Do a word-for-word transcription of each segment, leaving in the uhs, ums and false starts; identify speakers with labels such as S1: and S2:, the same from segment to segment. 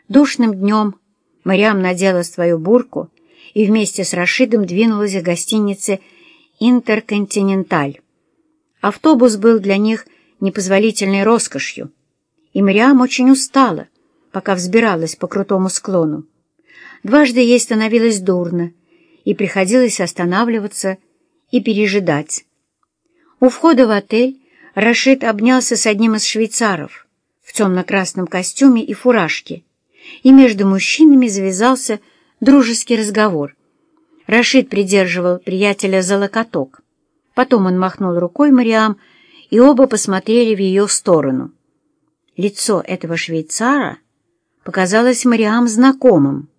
S1: Душным днем Мариам надела свою бурку и вместе с Рашидом двинулась к гостинице «Интерконтиненталь». Автобус был для них непозволительной роскошью, и Мариам очень устала, пока взбиралась по крутому склону. Дважды ей становилось дурно, и приходилось останавливаться и пережидать. У входа в отель Рашид обнялся с одним из швейцаров в темно-красном костюме и фуражке, и между мужчинами завязался дружеский разговор. Рашид придерживал приятеля за локоток. Потом он махнул рукой Мариам, и оба посмотрели в ее сторону. Лицо этого швейцара показалось Мариам знакомым.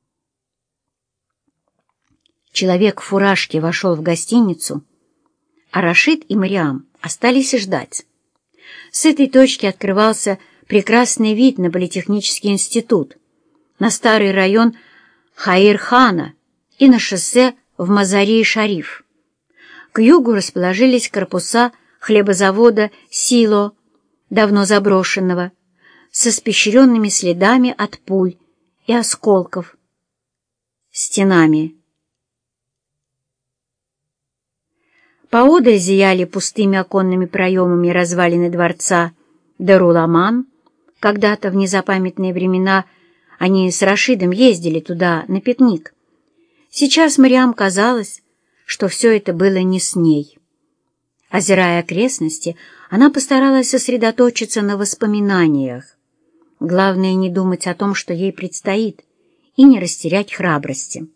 S1: Человек в фуражке вошел в гостиницу, а Рашид и Мариам остались ждать. С этой точки открывался прекрасный вид на Политехнический институт, на старый район Хаир-Хана и на шоссе в Мазари-Шариф. К югу расположились корпуса хлебозавода «Сило», давно заброшенного, со испещренными следами от пуль и осколков, стенами. Поодаль зияли пустыми оконными проемами развалины дворца Дарул-Аман. Когда-то в незапамятные времена они с Рашидом ездили туда на пикник. Сейчас Мариам казалось, что все это было не с ней. Озирая окрестности, она постаралась сосредоточиться на воспоминаниях. Главное — не думать о том, что ей предстоит, и не растерять храбрости.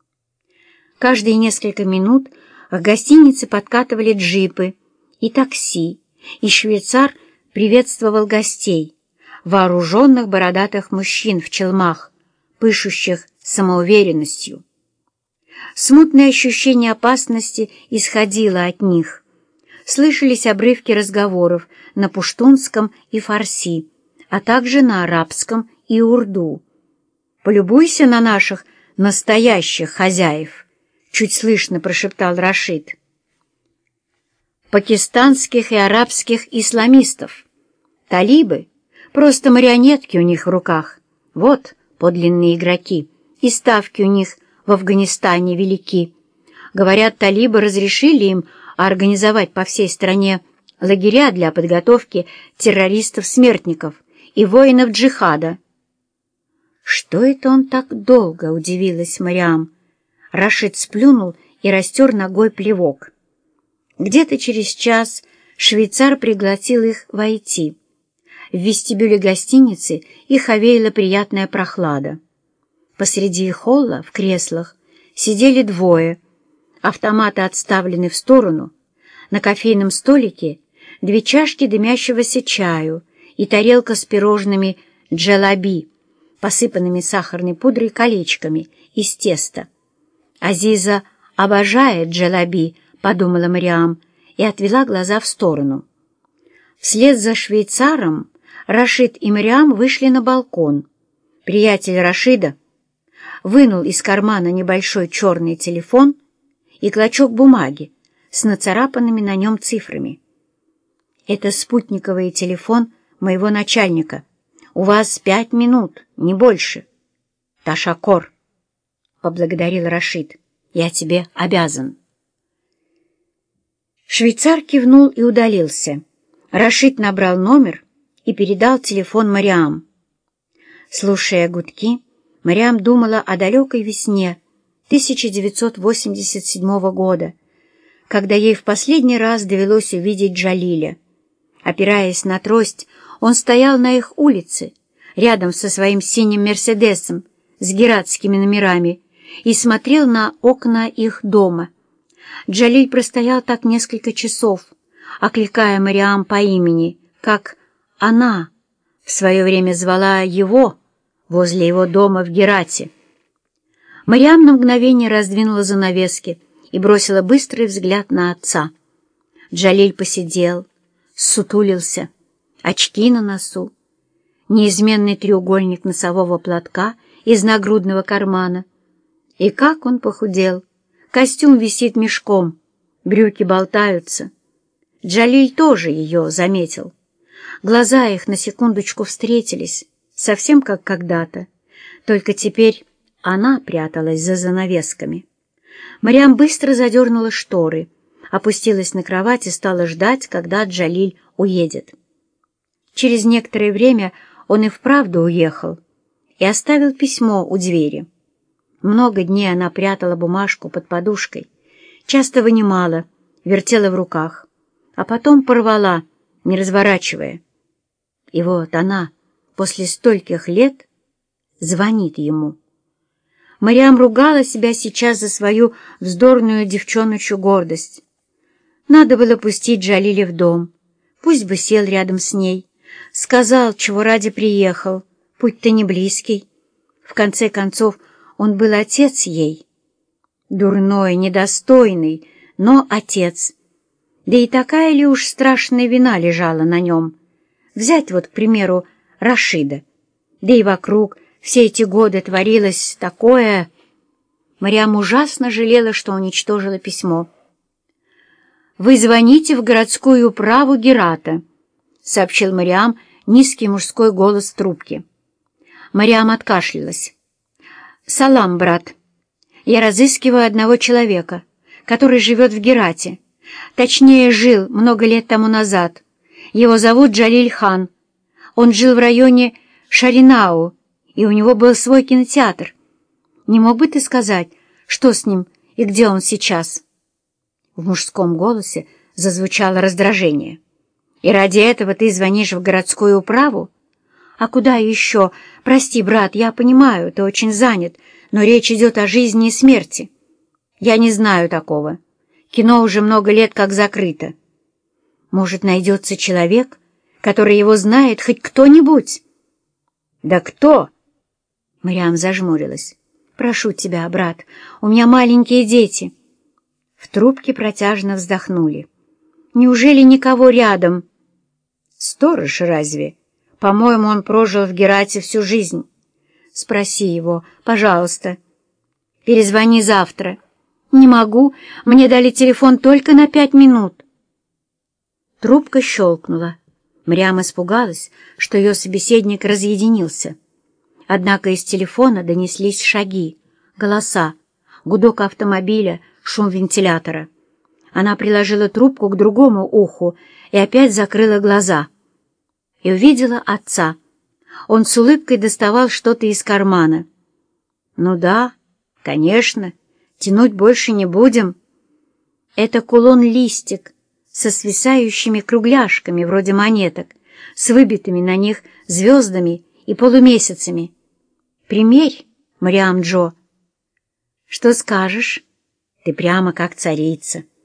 S1: Каждые несколько минут к гостинице подкатывали джипы и такси, и швейцар приветствовал гостей, вооруженных бородатых мужчин в челмах, пышущих самоуверенностью. Смутное ощущение опасности исходило от них. Слышались обрывки разговоров на пуштунском и фарси, а также на арабском и урду. «Полюбуйся на наших настоящих хозяев», — чуть слышно прошептал Рашид. «Пакистанских и арабских исламистов. Талибы — просто марионетки у них в руках. Вот подлинные игроки, и ставки у них в Афганистане велики. Говорят, талибы разрешили им организовать по всей стране лагеря для подготовки террористов-смертников и воинов джихада». «Что это он так долго?» — удивилась Мариам. Рашид сплюнул и растер ногой плевок. Где-то через час швейцар пригласил их войти. В вестибюле гостиницы их овеяла приятная прохлада. Посреди холла, в креслах, сидели двое. Автоматы отставлены в сторону. На кофейном столике две чашки дымящегося чаю и тарелка с пирожными джалаби, посыпанными сахарной пудрой колечками из теста. «Азиза обожает джалаби», — подумала Мариам и отвела глаза в сторону. Вслед за швейцаром Рашид и Мариам вышли на балкон. Приятель Рашида вынул из кармана небольшой черный телефон и клочок бумаги с нацарапанными на нем цифрами. «Это спутниковый телефон моего начальника. У вас пять минут, не больше». «Ташакор», — поблагодарил Рашид, — «я тебе обязан». Швейцар кивнул и удалился. Рашид набрал номер и передал телефон Мариам. Слушая гудки, Мариам думала о далекой весне тысяча девятьсот восемьдесят седьмого года, когда ей в последний раз довелось увидеть Джалиля. Опираясь на трость, он стоял на их улице, рядом со своим синим «Мерседесом» с гератскими номерами, и смотрел на окна их дома. Джалиль простоял так несколько часов, окликая Мариам по имени, как она в свое время звала его возле его дома в Герате. Мариам на мгновение раздвинула занавески и бросила быстрый взгляд на отца. Джалиль посидел, ссутулился, очки на носу, неизменный треугольник носового платка из нагрудного кармана. И как он похудел! Костюм висит мешком, брюки болтаются. Джалиль тоже ее заметил. Глаза их на секундочку встретились, совсем как когда-то, Только теперь она пряталась за занавесками. Мариам быстро задернула шторы, опустилась на кровать и стала ждать, когда Джалиль уедет. Через некоторое время он и вправду уехал и оставил письмо у двери. Много дней она прятала бумажку под подушкой, часто вынимала, вертела в руках, а потом порвала, не разворачивая. И вот она, после стольких лет, звонит ему. Мариам ругала себя сейчас за свою вздорную девчоночью гордость. Надо было пустить Джалиля в дом, пусть бы сел рядом с ней, сказал, чего ради приехал, путь-то не близкий. В конце концов, он был отец ей. Дурной, недостойный, но отец. Да и такая ли уж страшная вина лежала на нем? Взять вот, к примеру, Рашида. Да и вокруг все эти годы творилось такое... Мариам ужасно жалела, что уничтожила письмо. «Вы звоните в городскую управу Герата», — сообщил Мариам низкий мужской голос в трубке. Мариам откашлялась. «Салам, брат. Я разыскиваю одного человека, который живет в Герате. Точнее, жил много лет тому назад. Его зовут Джалиль хан. Он жил в районе Шаринау, и у него был свой кинотеатр. Не мог бы ты сказать, что с ним и где он сейчас?» В мужском голосе зазвучало раздражение. «И ради этого ты звонишь в городскую управу? А куда еще? Прости, брат, я понимаю, ты очень занят, но речь идет о жизни и смерти. Я не знаю такого. Кино уже много лет как закрыто. Может, найдется человек, который его знает, хоть кто-нибудь?» «Да кто?» Мариам зажмурилась. «Прошу тебя, брат, у меня маленькие дети». В трубке протяжно вздохнули. «Неужели никого рядом?» «Сторож разве? По-моему, он прожил в Герате всю жизнь. Спроси его, пожалуйста. Перезвони завтра». «Не могу, мне дали телефон только на пять минут». Трубка щелкнула. Мариам испугалась, что ее собеседник разъединился. Однако из телефона донеслись шаги, голоса, гудок автомобиля, шум вентилятора. Она приложила трубку к другому уху и опять закрыла глаза. И увидела отца. Он с улыбкой доставал что-то из кармана. «Ну да, конечно, тянуть больше не будем. Это кулон-листик со свисающими кругляшками вроде монеток, с выбитыми на них звездами и полумесяцами. Примерь, Мариам Джо». «Что скажешь? Ты прямо как царица».